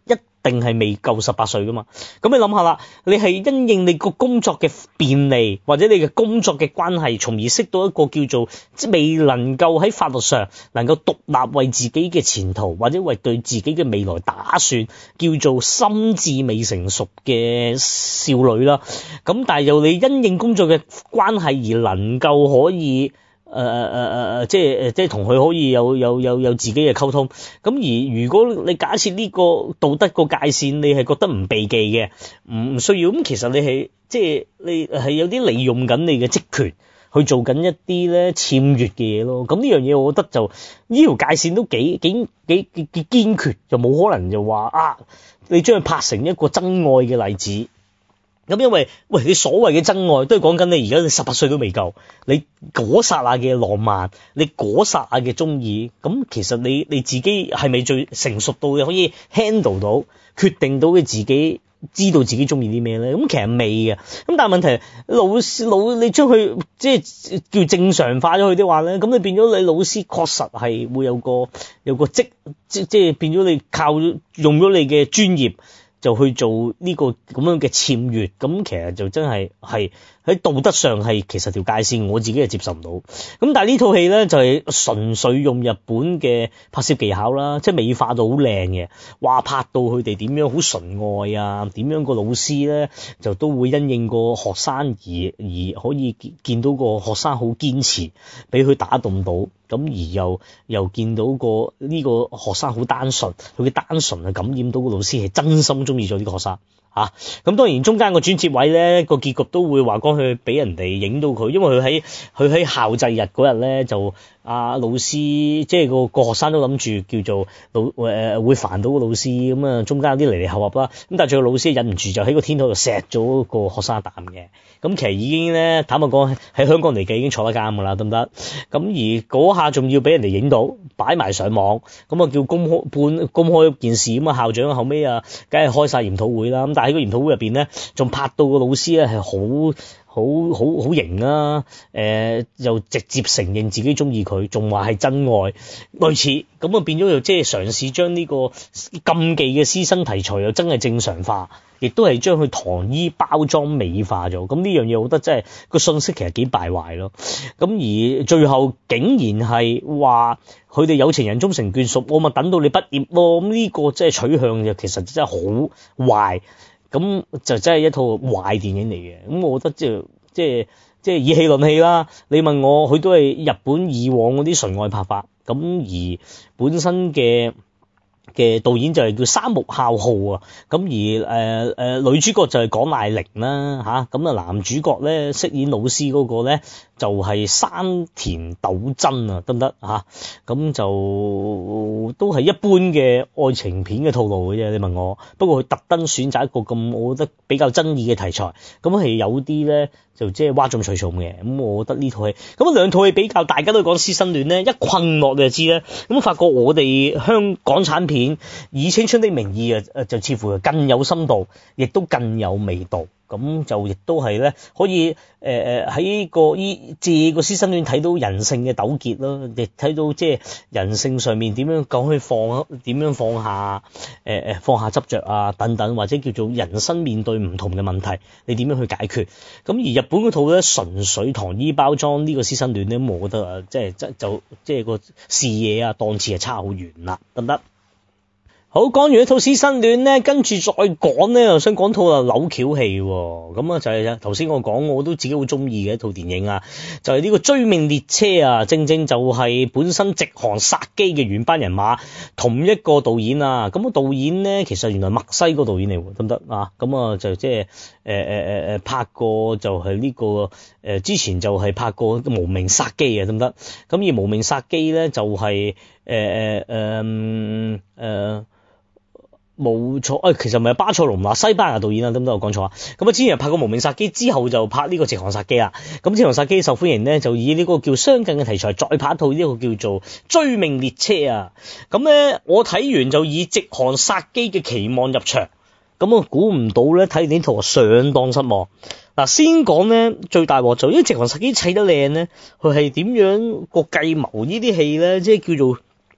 Speaker 5: 定係未夠十八歲噶嘛。咁你諗下啦，你係因應你個工作嘅便利或者你嘅工作嘅關係，從而識到一個叫做即係未能夠喺法律上能夠獨立為自己嘅前途或者為對自己嘅未來打算，叫做心智未成熟嘅少女啦。咁但係又你因應工作嘅關係而能夠可以誒誒誒誒，即係誒，即係同佢可以有有有有自己嘅溝通。咁而如果你假設呢個道德個界線，你係覺得唔避忌嘅，唔需要，咁其實你係即係你係有啲利用緊你嘅職權去做緊一啲咧僭越嘅嘢咯。咁呢樣嘢，我覺得就呢條界線都幾幾幾幾幾堅決，就冇可能就話啊，你將佢拍成一個真愛嘅例子。咁因為喂，你所謂嘅真愛都係講緊你而家你十八歲都未夠，你嗰剎那嘅浪漫，你嗰剎那嘅中意，咁其實你你自己係咪最成熟到你可以 handle 到，決定到嘅自己知道自己中意啲咩咧？咁其實未嘅。咁但係問題老師老你將佢即係叫正常化咗佢的話咧，咁你變咗你老師確實係會有個有個職即即係變咗你靠用咗你嘅專業就去做呢個咁樣嘅僭越，咁其實就真係係喺道德上係其實條界線我自己係接受唔到。咁但係呢套戲咧就係純粹用日本嘅拍攝技巧啦，即係美化到好靚嘅，話拍到佢哋點樣好純愛啊，點樣個老師咧就都會因應個學生而而可以見到個學生好堅持，俾佢打動到。咁而又又見到個呢個學生好單純，佢嘅單純啊感染到個老師係真心中意咗呢個學生嚇。咁、啊、當然中間個轉接位咧個結局都會話講佢俾人哋影到佢，因為佢喺佢喺校際日嗰日咧就阿、啊、老師即係個個學生都諗住叫做老誒、呃、會煩到個老師，咁啊中間有啲離離合合啦。咁但係最後老師忍唔住就喺個天台度錫咗個學生一啖嘅。咁其實已經咧坦白講喺香港嚟計已經坐得監㗎啦，得唔得？咁而嗰下仲要俾人哋影到擺埋上網，咁啊叫公開半公開件事，咁啊校長後尾啊梗係開晒研討會啦。咁但係喺個研討會入邊咧仲拍到個老師咧係好好好好型啊！誒、呃、又直接承認自己中意佢，仲話係真愛，類似咁啊變咗又即係嘗試將呢個禁忌嘅師生題材又真係正常化，亦都係將佢糖衣包裝美化咗。咁呢樣嘢我覺得真係個信息其實幾敗壞咯。咁而最後竟然係話佢哋有情人終成眷屬，我咪等到你畢業咯。咁呢個即係取向就其實真係好壞。咁就真係一套壞電影嚟嘅，咁我覺得即係即係即係以戲論戲啦。你問我，佢都係日本以往嗰啲純愛拍法，咁而本身嘅嘅導演就係叫三木孝浩啊，咁而誒誒、呃呃、女主角就係廣瀨鈴啦嚇，咁啊男主角咧飾演老師嗰個咧就係、是、山田斗真啊，得唔得嚇？咁就都係一般嘅愛情片嘅套路嘅啫。你問我，不過佢特登選擇一個咁我覺得比較爭議嘅題材，咁係有啲咧就即係嘩眾取寵嘅。咁我覺得呢套戲，咁兩套戲比較，大家都講師生戀咧，一困落你就知咧。咁發覺我哋香港產片以青春的名義啊，就似乎更有深度，亦都更有味道。咁就亦都係咧，可以誒誒喺個依借個師生戀睇到人性嘅糾結咯，亦睇到即係人性上面點樣講去放，點樣放下誒誒放下執着啊等等，或者叫做人生面對唔同嘅問題，你點樣去解決？咁而日本嗰套咧純粹糖衣包裝呢個師生戀咧，我覺得啊，即係即就即係個視野啊檔次係差好遠啦，得唔得？好，講完一套師生戀咧，跟住再講咧，又想講套啊扭橋戲喎。咁啊就係頭先我講我都自己好中意嘅一套電影啊，就係呢個追命列車啊，正正就係本身直航殺機嘅原班人馬，同一個導演啊。咁個導演咧其實原來墨西哥導演嚟喎，得唔得啊？咁啊就即係誒誒誒誒拍過就係呢個誒之前就係拍過無名殺機啊，得唔得？咁而無名殺機咧就係誒誒誒誒冇錯，誒、哎、其實唔係巴塞隆拿西班牙導演啊，得唔得？我講錯啊。咁啊，之前拍過無名殺機之後就拍呢個直航殺機啊。咁直航殺機受歡迎咧，就以呢個叫相近嘅題材再拍一套呢個叫做追命列車啊。咁咧我睇完就以直航殺機嘅期望入場，咁我估唔到咧睇完呢套相當失望。嗱，先講咧最大鑊就因為直航殺機砌得靚咧，佢係點樣個計謀呢啲戲咧，即係叫做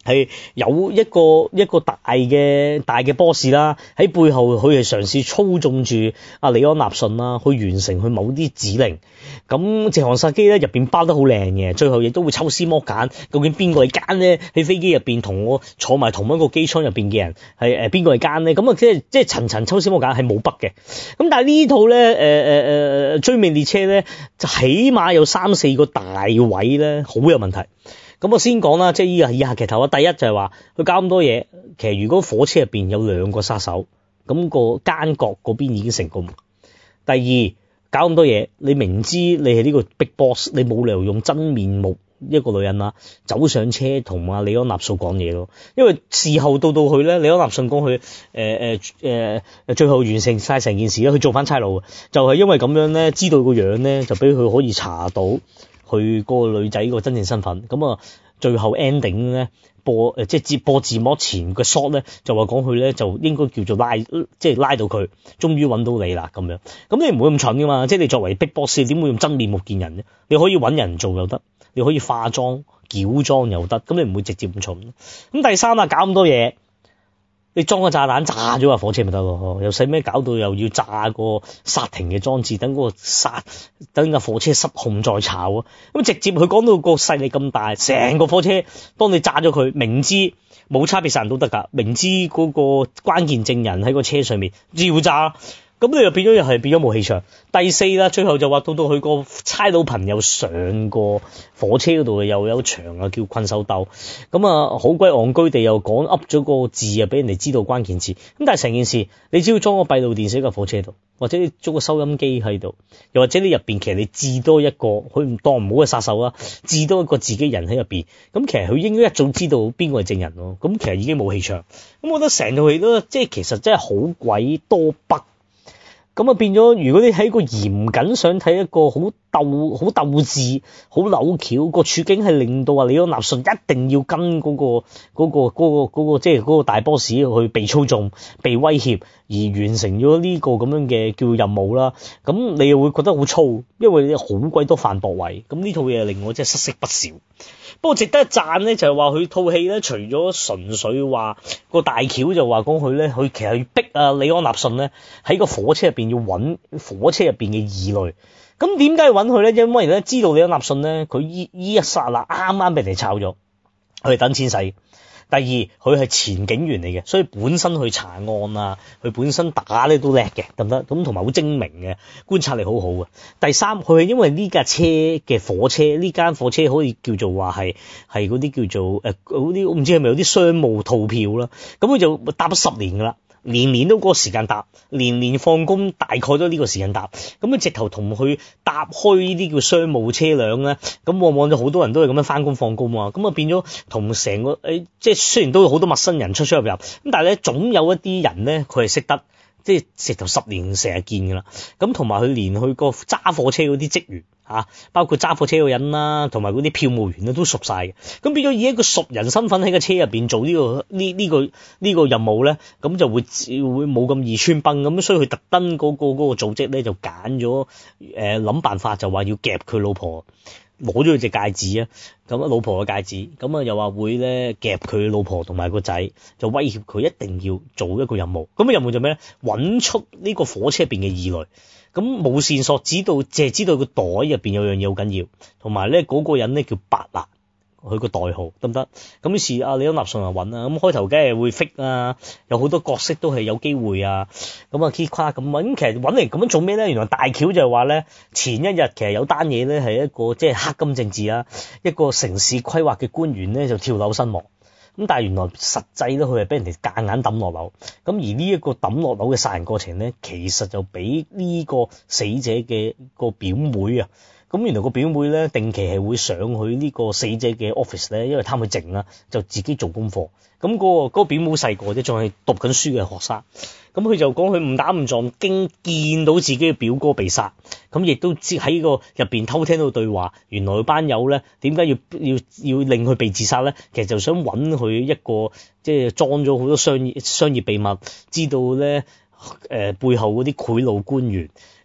Speaker 5: 係有一個一個大嘅大嘅 boss 啦，喺背後佢係嘗試操縱住阿李安納遜啦，去完成佢某啲指令。咁直航殺機咧入邊包得好靚嘅，最後亦都會抽絲剝繭，究竟邊個係奸咧？喺飛機入邊同我坐埋同一個機艙入邊嘅人係誒邊個係奸咧？咁啊即係即係層層抽絲剝繭係冇筆嘅。咁但係呢套咧誒誒誒追命列車咧就起碼有三四個大位咧好有問題。咁我先講啦，即係依個以下劇頭啊。第一就係話佢搞咁多嘢，其實如果火車入邊有兩個殺手，咁個奸角嗰邊已經成功。第二，搞咁多嘢，你明知你係呢個 Big Boss， 你冇理由用真面目一個女人啦，走上車同阿李安納遜講嘢咯。因為事後到到去咧，李安納遜講佢誒誒誒最後完成晒成件事咧，佢做翻差佬，就係因為咁樣咧，知道個樣咧，就俾佢可以查到佢個女仔個真正身份。咁啊，最後 ending 咧播誒即係接播字幕前嘅 shot 咧，就話講佢咧就應該叫做拉，即係拉到佢，終於揾到你啦咁樣。咁你唔會咁蠢噶嘛？即係你作為 Big Boss，點會用真面目見人啫？你可以揾人做又得，你可以化妝矯裝又得，咁你唔會直接咁蠢。咁第三啊，搞咁多嘢，你裝個炸彈炸咗架火車咪得咯？又使咩搞到又要炸個剎停嘅裝置，等嗰個剎等架火車失控再炒啊？咁直接佢講到個勢力咁大，成個火車當你炸咗佢，明知冇差別殺人都得㗎，明知嗰個關鍵證人喺個車上面照炸。咁你又變咗又係變咗冇氣場。第四啦，最後就話到到佢個差佬朋友上過火車嗰度又有場啊，叫困獸鬥。咁啊好鬼戇居地又講噏咗個字啊，俾人哋知道關鍵字。咁但係成件事，你只要裝個閉路電視喺個火車度，或者你裝個收音機喺度，又或者你入邊其實你置多一個，佢唔當唔好嘅殺手啦，置多一個自己人喺入邊。咁其實佢應該一早知道邊個係證人咯。咁其實已經冇氣場。咁我覺得成套戲都即係其實真係好鬼多筆。咁啊變咗，如果你喺個嚴謹想睇一個好鬥、好鬥智、好扭橋個處境，係令到話李安納遜一定要跟嗰、嗰個、嗰個、嗰、嗰個、嗰個即係嗰個大 boss 去被操縱、被威脅，而完成咗呢個咁樣嘅叫任務啦。咁你又會覺得好粗，因為好鬼多犯駁位。咁呢套嘢令我真係失色不少。不過值得一讚咧，就係話佢套戲咧，除咗純粹話個大橋就話講佢咧，佢其實要逼啊李安納遜咧喺個火車入邊要揾火車入邊嘅異類。咁點解要揾佢咧？因為咧知道李安納遜咧，佢依依一剎那啱啱俾人哋炒咗，佢係等錢使。第二，佢係前警員嚟嘅，所以本身去查案啊，佢本身打咧都叻嘅，得唔得？咁同埋好精明嘅，觀察力好好嘅。第三，佢係因為呢架車嘅火車，呢間火車可以叫做話係係嗰啲叫做誒嗰啲，我唔知係咪有啲商務套票啦。咁佢就搭咗十年噶啦。年年都嗰個時間搭，年年放工大概都呢個時間搭，咁佢直頭同佢搭開呢啲叫商務車輛咧，咁往往就好多人都係咁樣翻工放工啊，咁啊變咗同成個誒，即係雖然都有好多陌生人出出入入，咁但係咧總有一啲人咧佢係識得，即係直頭十年成日見噶啦，咁同埋佢連佢個揸火車嗰啲職員。啊，包括揸火車嗰個人啦，同埋嗰啲票務員咧都熟晒嘅，咁變咗以一個熟人身份喺個車入邊做呢、呢個呢呢、呢個呢、呢個任務咧，咁就會會冇咁易穿崩咁，所以佢特登嗰個嗰、嗰個組織咧就揀咗誒諗辦法，就話要夾佢老婆，攞咗佢隻戒指啊，咁啊老婆嘅戒指，咁啊又話會咧夾佢老婆同埋個仔，就威脅佢一定要做一個任務，咁嘅任務就咩咧？揾出呢個火車入邊嘅異類。咁冇線索，知道淨係知道個袋入邊有樣嘢好緊要，同埋咧嗰個人咧叫白拿，佢個代號得唔得？咁於是阿李安納遜就揾啦，咁開頭梗係會 fit 啊，有好多角色都係有機會啊，咁啊 keep 跨咁揾，其實揾嚟咁樣做咩咧？原來大橋就係話咧，前一日其實有單嘢咧係一個即係黑金政治啊，一個城市規劃嘅官員咧就跳樓身亡。咁但係原來實際咧，佢係俾人哋夾硬抌落樓。咁而呢一個抌落樓嘅殺人過程咧，其實就俾呢個死者嘅個表妹啊。咁原來個表妹咧定期係會上去呢個死者嘅 office 咧，因為貪佢靜啦，就自己做功課。咁、嗰個嗰、嗰個表妹細個啫，仲係讀緊書嘅學生。咁佢就講佢誤打誤撞，經見到自己嘅表哥被殺，咁亦都知喺個入邊偷聽到對話。原來班友咧點解要要要令佢被自殺咧？其實就想揾佢一個即係裝咗好多商業商業秘密，知道咧誒、呃、背後嗰啲賄賂官員。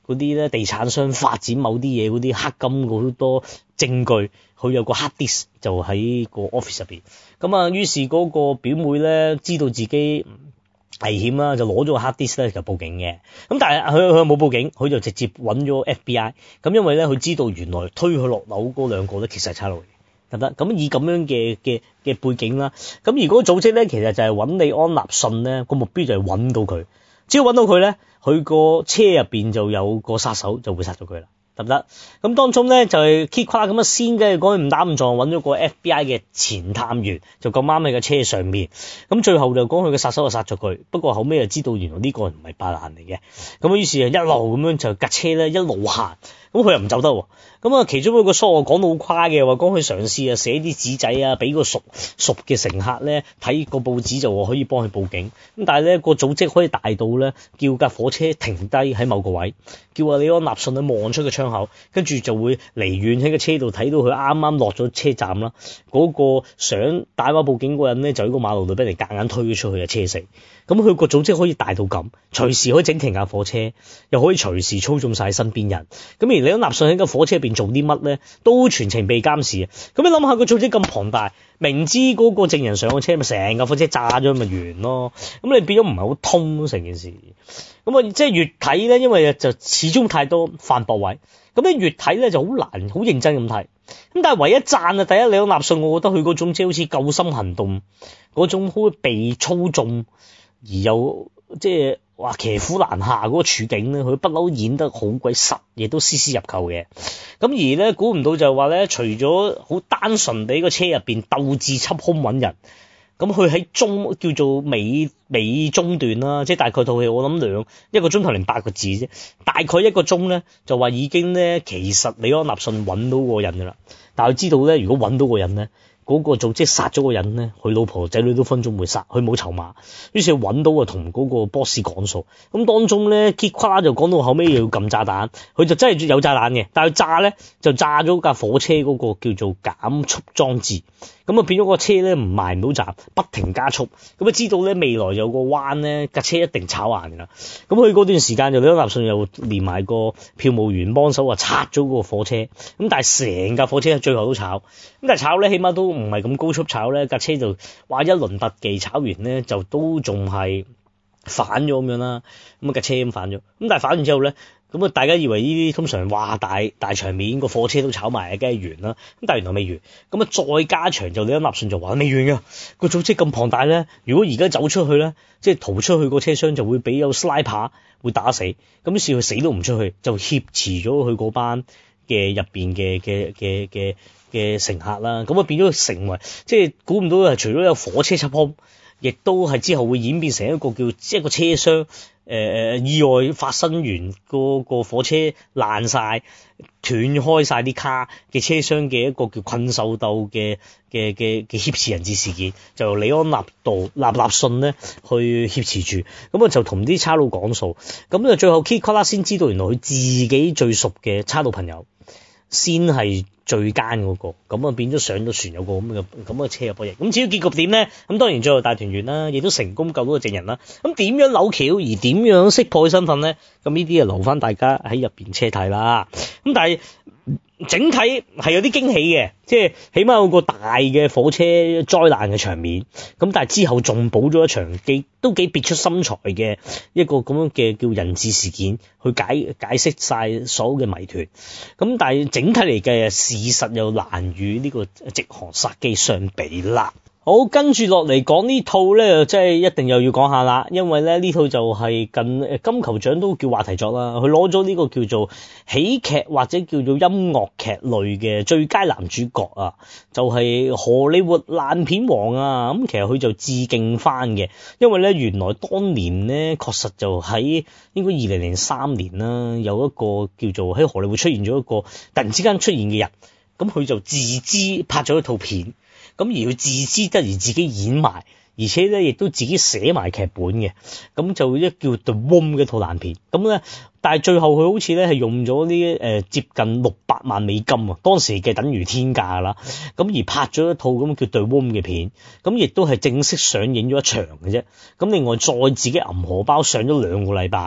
Speaker 5: 嗰啲咧地產商發展某啲嘢嗰啲黑金好多證據，佢有個 hard disk 就喺個 office 入邊。咁啊，於是嗰個表妹咧知道自己危險啦，就攞咗個 hard disk 咧就報警嘅。咁但係佢佢冇報警，佢就直接揾咗 F B I。咁因為咧佢知道原來推佢落樓嗰兩個咧其實係差佬嚟，得唔得？咁以咁樣嘅嘅嘅背景啦，咁而嗰個組織咧其實就係揾李安納遜咧，個目標就係揾到佢。只要揾到佢咧，佢個車入邊就有個殺手就會殺咗佢啦，得唔得？咁當中咧就係 keep 跨咁啊先嘅，講佢誤打誤撞揾咗個 F B I 嘅前探員，就咁啱喺個車上面。咁最後就講佢嘅殺手就殺咗佢，不過後尾就知道原來呢個唔係白蘭嚟嘅。咁於是就一路咁樣就架車咧一路行，咁佢又唔走得喎。咁啊，其中一個疏我講到好誇嘅，話講佢嘗試啊寫啲紙仔啊，俾個熟熟嘅乘客咧睇個報紙就話可以幫佢報警。咁但係咧個組織可以大到咧叫架火車停低喺某個位，叫阿李安納遜去望出個窗口，跟住就會離遠喺個車度睇到佢啱啱落咗車站啦。嗰、那個想打電話報警嗰個人咧就喺個馬路度俾人夾硬推咗出去啊，車死。咁佢個組織可以大到咁，隨時可以整停架火車，又可以隨時操縱晒身邊人。咁而李安納遜喺架火車入邊做啲乜咧，都全程被監視。咁你諗下個組織咁龐大，明知嗰個證人上個車咪成架火車炸咗咪完咯。咁你變咗唔係好通成件事。咁啊，即係越睇咧，因為就始終太多犯駁位。咁你越睇咧就好難好認真咁睇。咁但係唯一讚啊，第一李安納遜，我覺得佢嗰種即係好似救心行動嗰種好被操縱而有即係話騎虎難下嗰個處境咧，佢不嬲演得好鬼實，亦都絲絲入扣嘅。咁而咧估唔到就係話咧，除咗好單純地個車入邊鬥智緝兇揾人，咁佢喺中叫做尾尾中段啦，即係大概套戲我諗兩一個鐘頭零八個字啫，大概一個鐘咧就話已經咧其實李安納遜揾到個人噶啦，但係佢知道咧如果揾到個人咧。嗰個組織殺咗個人咧，佢老婆仔女都分鐘會殺，佢冇籌碼，於是揾到啊同嗰個 boss 講數。咁當中咧 Kikra 就講到後尾又要撳炸彈，佢就真係有炸彈嘅，但係炸咧就炸咗架火車嗰個叫做減速裝置，咁啊變咗個車咧唔埋唔到站，不停加速。咁啊知道咧未來有個彎咧架車一定炒硬㗎啦。咁佢嗰段時間就李安納遜又連埋個票務員幫手啊拆咗個火車，咁但係成架火車最後都炒，咁但係炒咧起碼都唔係咁高速炒咧，架車就話一輪特技炒完咧，就都仲係反咗咁樣啦。咁啊架車咁反咗，咁但係反完之後咧，咁啊大家以為呢啲通常話大大場面個火車都炒埋，梗係完啦。咁但係原來未完，咁啊再加長就李安納遜就話未完㗎。個組織咁龐大咧，如果而家走出去咧，即係逃出去個車廂就會俾有 sniper 會打死。咁於是佢死都唔出去，就挾持咗佢嗰班嘅入邊嘅嘅嘅嘅嘅乘客啦，咁啊變咗成為即係估唔到係除咗有火車緝兇，亦都係之後會演變成一個叫即係一個車廂誒、呃、意外發生完個個火車爛晒斷開晒啲卡嘅車廂嘅一個叫困獸鬥嘅嘅嘅嘅挾持人質事件，就由李安納度納納遜咧去挾持住，咁啊就同啲差佬講數，咁啊最後 Kikra 先知道原來佢自己最熟嘅差佬朋友先係最奸嗰、那個，咁啊變咗上咗船有個咁嘅咁嘅車入波型。咁至於結局點咧？咁當然最後大團圓啦，亦都成功救到個證人啦。咁點樣扭橋而點樣識破佢身份咧？咁呢啲啊留翻大家喺入邊車睇啦。咁但係整體係有啲驚喜嘅，即係起碼有個大嘅火車災難嘅場面。咁但係之後仲補咗一場幾都幾別出心裁嘅一個咁樣嘅叫人質事件，去解解釋晒所有嘅謎團。咁但係整體嚟計啊，事實又難與呢個直航殺機相比啦。好，跟住落嚟講呢套咧，即係一定又要講下啦，因為咧呢套就係近誒金球獎都叫話題作啦，佢攞咗呢個叫做喜劇或者叫做音樂劇類嘅最佳男主角啊，就係荷里活爛片王啊。咁其實佢就致敬翻嘅，因為咧原來當年咧確實就喺應該二零零三年啦，有一個叫做喺荷里活出現咗一個突然之間出現嘅人，咁佢就自資拍咗一套片。咁而佢自知得而自己演埋，而且咧亦都自己寫埋劇本嘅，咁就一叫 The Room 嘅套爛片。咁咧，但係最後佢好似咧係用咗啲誒接近六百萬美金啊，當時嘅等於天價啦。咁而拍咗一套咁叫 The Room 嘅片，咁亦都係正式上映咗一場嘅啫。咁另外再自己揞荷包上咗兩個禮拜。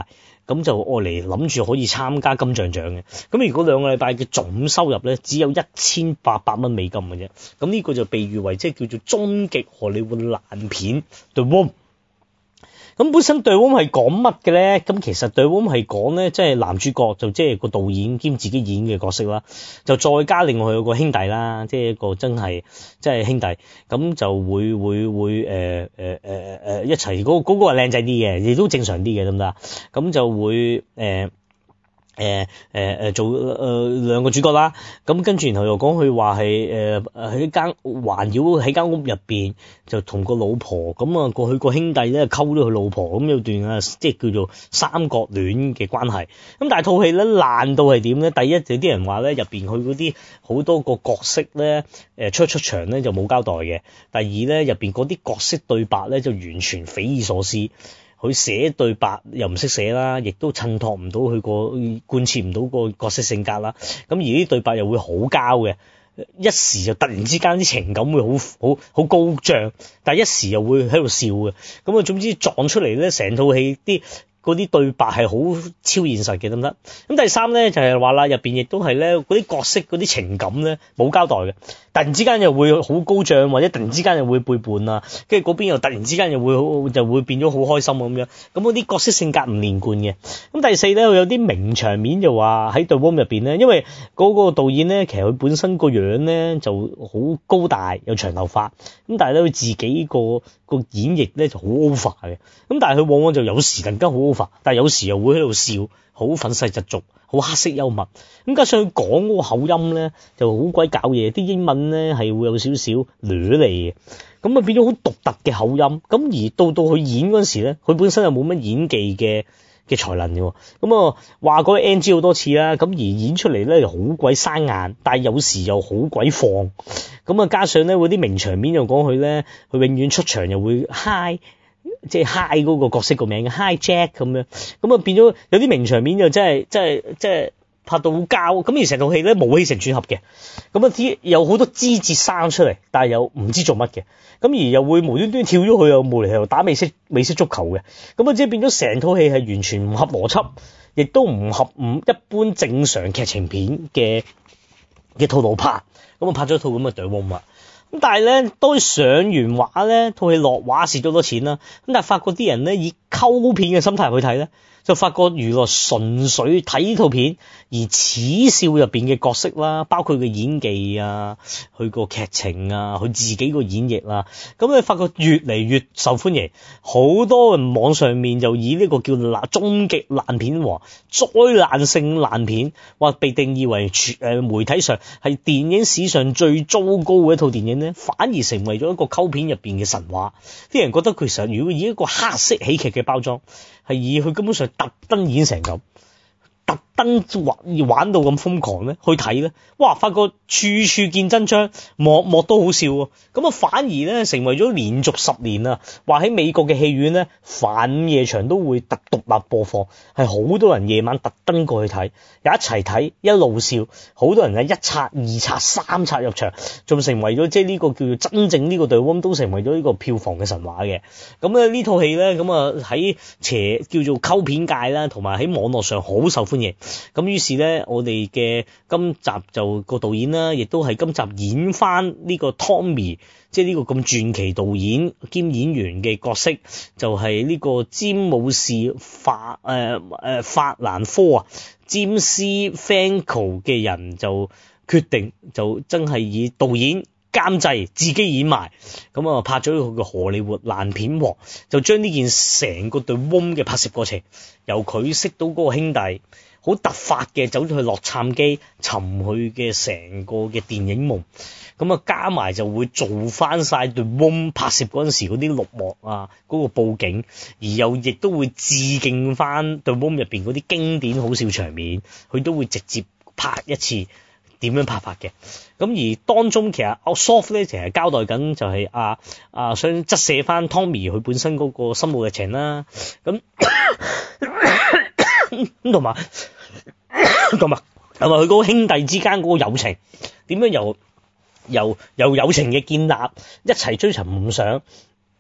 Speaker 5: 咁就愛嚟諗住可以參加金像獎嘅。咁如果兩個禮拜嘅總收入咧只有一千八百蚊美金嘅啫，咁呢個就被譽為即係叫做終極荷里活爛片 The Room。咁本身 The Room 係講乜嘅咧？咁其實 The Room 係講咧，即係男主角就即係個導演兼自己演嘅角色啦，就再加另外有個兄弟啦，即係一個真係即係兄弟，咁就會會會誒誒誒誒一齊嗰嗰個係靚仔啲嘅，亦都正常啲嘅，得唔得啊？咁就會誒。呃誒誒誒做誒、呃、兩個主角啦，咁跟住然後又講佢話係誒誒喺間環繞喺間屋入邊就同個老婆咁啊，過去個兄弟咧溝咗佢老婆，咁有段啊即係叫做三角戀嘅關係。咁但係套戲咧爛到係點咧？第一有啲人話咧入邊佢嗰啲好多個角色咧誒出出場咧就冇交代嘅。第二咧入邊嗰啲角色對白咧就完全匪夷所思。佢寫對白又唔識寫啦，亦都襯托唔到佢個貫徹唔到個角色性格啦。咁而啲對白又會好膠嘅，一時就突然之間啲情感會好好好高漲，但係一時又會喺度笑嘅。咁啊，總之撞出嚟咧，成套戲啲嗰啲對白係好超現實嘅，得唔得？咁第三咧就係話啦，入邊亦都係咧嗰啲角色嗰啲情感咧冇交代嘅，突然之間又會好高漲，或者突然之間又會背叛啊，跟住嗰邊又突然之間又會好就會變咗好開心咁樣，咁嗰啲角色性格唔連貫嘅。咁第四咧，有啲名場面就話喺 The Room 入邊咧，因為嗰個導演咧其實佢本身個樣咧就好高大，有長頭髮，咁但係咧佢自己個個演繹咧就好 over 嘅，咁但係佢往往就有時更加好 over，但係有時又會喺度笑，好憤世嫉俗，好黑色幽默。咁加上佢講嗰個口音咧就好鬼搞嘢，啲英文咧係會有少少攣嚟嘅，咁啊變咗好獨特嘅口音。咁而到到佢演嗰陣時咧，佢本身又冇乜演技嘅嘅才能嘅，咁啊話過 N G 好多次啦，咁而演出嚟咧又好鬼生硬，但係有時又好鬼放。咁啊加上咧嗰啲名場面又講佢咧，佢永遠出場又會 hi。即係 Hi 嗰個角色個名嘅 Hi Jack 咁樣，咁啊變咗有啲名場面就真係真係真係拍到好膠，咁而成套戲咧冇起承轉合嘅，咁啊啲有好多枝節生出嚟，但係又唔知做乜嘅，咁而又會無端端跳咗去又無厘頭打美式美式足球嘅，咁啊即係變咗成套戲係完全唔合邏輯，亦都唔合唔一般正常劇情片嘅嘅套路拍，咁啊拍咗套咁嘅對黃物。咁但係咧，當佢上完畫咧，套戲落畫蝕咗好多錢啦。咁但係發覺啲人咧以溝片嘅心態去睇咧，就發覺原來純粹睇呢套片而恥笑入邊嘅角色啦，包括佢演技啊、佢個劇情啊、佢自己個演繹啦，咁你發覺越嚟越受歡迎。好多人網上面就以呢個叫爛終極爛片王、災難性爛片，或被定義為誒媒體上係電影史上最糟糕嘅一套電影咧，反而成為咗一個溝片入邊嘅神話。啲人覺得佢實如果以一個黑色喜劇嘅包裝，係以佢根本上特登演成咁，特登玩玩到咁瘋狂咧，去睇咧，哇！發覺處處見真章，幕幕都好笑喎。咁啊，反而咧成為咗連續十年啊，話喺美國嘅戲院咧，晚夜場都會特獨立播放，係好多人夜晚特登過去睇，又一齊睇，一路笑，好多人係一刷、二刷、三刷入場，仲成為咗即係呢個叫做真正呢個 The Room都成為咗呢個票房嘅神話嘅。咁咧呢套戲咧，咁啊喺邪叫做溝片界啦，同埋喺網絡上好受歡迎。咁於是咧，我哋嘅今集就個導演啦，亦都係今集演翻呢個 Tommy，即係呢個咁傳奇導演兼演員嘅角色，就係、是、呢個詹姆士法誒誒法蘭科啊，詹斯 Franco 嘅人就決定就真係以導演監製自己演埋，咁啊拍咗佢嘅荷里活爛片王，就將呢件成個對 Room 嘅拍攝過程，由佢識到嗰個兄弟。好突發嘅走咗去洛杉磯尋佢嘅成個嘅電影夢，咁啊加埋就會做翻晒對 Room 拍攝嗰陣時嗰啲綠幕啊，嗰、嗰個佈景，而又亦都會致敬翻對 Room 入邊嗰啲經典好笑場面，佢都會直接拍一次點樣拍法嘅。咁而當中其實阿 Soft 咧，其實交代緊就係啊啊想側寫翻 Tommy 佢本身嗰個心路歷程啦，咁咁同埋同埋同埋佢嗰個兄弟之間嗰個友情點樣由由由友情嘅建立，一齊追尋夢想，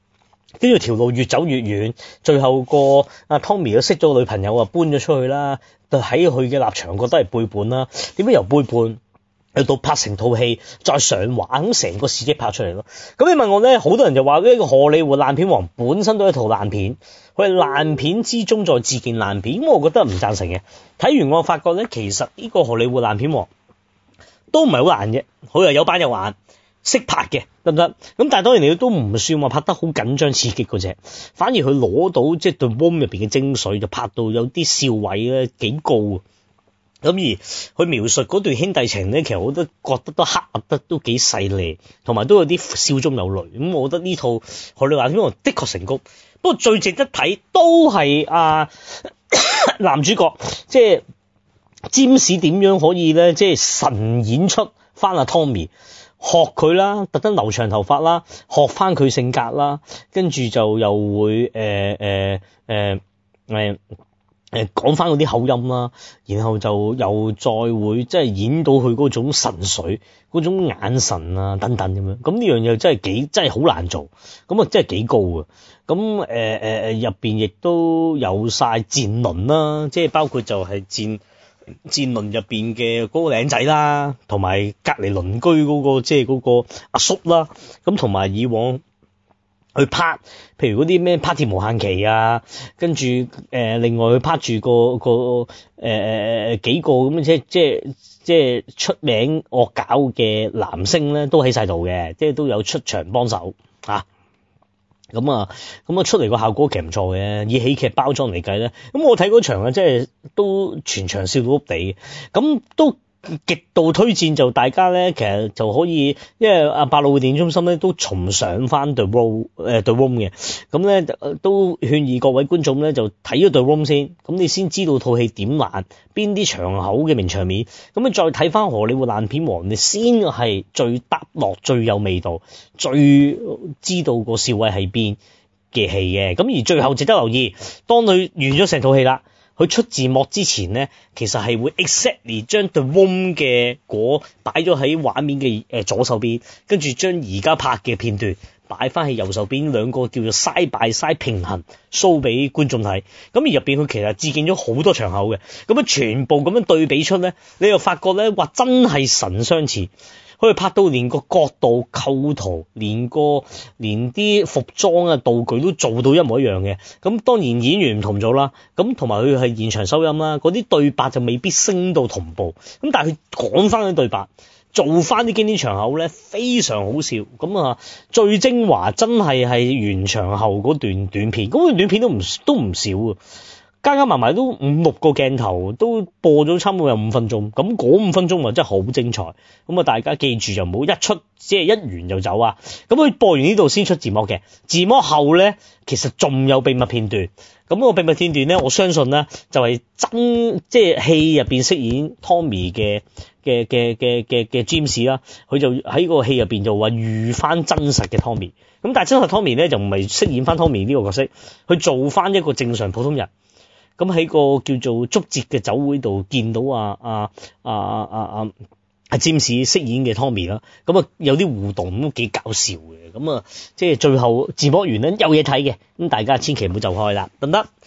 Speaker 5: 跟住條路越走越遠，最後個阿 Tommy 都識咗個女朋友啊，搬咗出去啦，就喺佢嘅立場覺得係背叛啦。點解由背叛去到拍成套戲，再上畫咁成個事蹟拍出嚟咯？咁你問我咧，好多人就話呢個荷里活爛片王本身都係一套爛片，佢係爛片之中再自建爛片，咁我覺得唔贊成嘅。睇完我發覺咧，其實呢個荷里活爛片王都唔係好爛嘅，佢又有板有眼。識拍嘅得唔得？咁但係當然你都唔算話拍得好緊張刺激嗰隻，反而佢攞到即係對 Room 入邊嘅精髓，就拍到有啲笑位咧幾高。咁而佢描述嗰段兄弟情咧，其實我都覺得都刻畫得都幾細膩，同埋都有啲笑中有淚。咁我覺得呢套荷里活爛片王的確成功，不過最值得睇都係啊男主角，即係占士點樣可以咧，即係神演出翻阿 Tommy。學佢啦，特登留長頭髮啦，學翻佢性格啦，跟住就又會誒誒誒誒誒講翻嗰啲口音啦，然後就又再會即係演到佢嗰種神髓、嗰種眼神啊等等咁樣，咁呢樣嘢真係幾真係好難做，咁啊真係幾高啊！咁誒誒誒入邊亦都有晒戰輪啦，即係包括就係戰。戰輪入邊嘅嗰個靚仔啦，同埋隔離鄰居嗰、嗰個即係嗰個阿叔啦，咁同埋以往去拍，譬如嗰啲咩 Party 無限期啊，跟住誒、呃、另外去拍住個個誒誒誒幾個咁即係即係即係出名惡搞嘅男星咧，都喺晒度嘅，即係都有出場幫手嚇。咁啊，咁啊出嚟個效果其實唔錯嘅，以喜劇包裝嚟計咧，咁我睇嗰場啊，即係都全場笑到屋地，咁都極度推薦就大家咧，其實就可以，因為阿百老匯電影中心咧都重上翻 The Room 誒 The Room 嘅，咁咧都勸議各位觀眾咧就睇咗 The Room 先，咁你先知道套戲點爛，邊啲場口嘅名場面，咁你再睇翻荷里活爛片王，你先係最得落、最有味道、最知道個笑位喺邊嘅戲嘅，咁而最後值得留意，當佢完咗成套戲啦。佢出字幕之前咧，其實係會 exactly 將 The Room 嘅果擺咗喺畫面嘅誒左手邊，跟住將而家拍嘅片段擺翻喺右手邊，兩個叫做 side by side 平衡 show 俾觀眾睇。咁而入邊佢其實致敬咗好多場口嘅，咁樣全部咁樣對比出咧，你又發覺咧，哇真係神相似。佢拍到連個角度構圖，連個連啲服裝啊道具都做到一模一樣嘅。咁當然演員唔同咗啦，咁同埋佢係現場收音啦，嗰啲對白就未必升到同步。咁但係佢講翻啲對白，做翻啲經典場口咧，非常好笑。咁啊，最精華真係係完場後嗰段短片，嗰段短片都唔都唔少啊。加加埋埋都五六個鏡頭，都播咗差唔多有五分鐘，咁嗰五分鐘啊真係好精彩，咁啊大家記住就唔好一出即係一完就走啊，咁佢播完呢度先出字幕嘅，字幕後咧其實仲有秘密片段，咁個秘密片段咧我相信咧就係真即係戲入邊飾演 Tommy 嘅嘅嘅嘅嘅嘅 James 啦，佢就喺個戲入邊就話遇翻真實嘅 Tommy， 咁但係真實 Tommy 咧就唔係飾演翻 Tommy 呢個角色，去做翻一個正常普通人。咁喺個叫做祝捷嘅酒會度見到啊啊啊啊啊啊占士飾演嘅 Tommy 啦，咁啊有啲互動都幾搞笑嘅，咁啊即係最後字幕完咧有嘢睇嘅，咁大家千祈唔好走開啦，得唔得？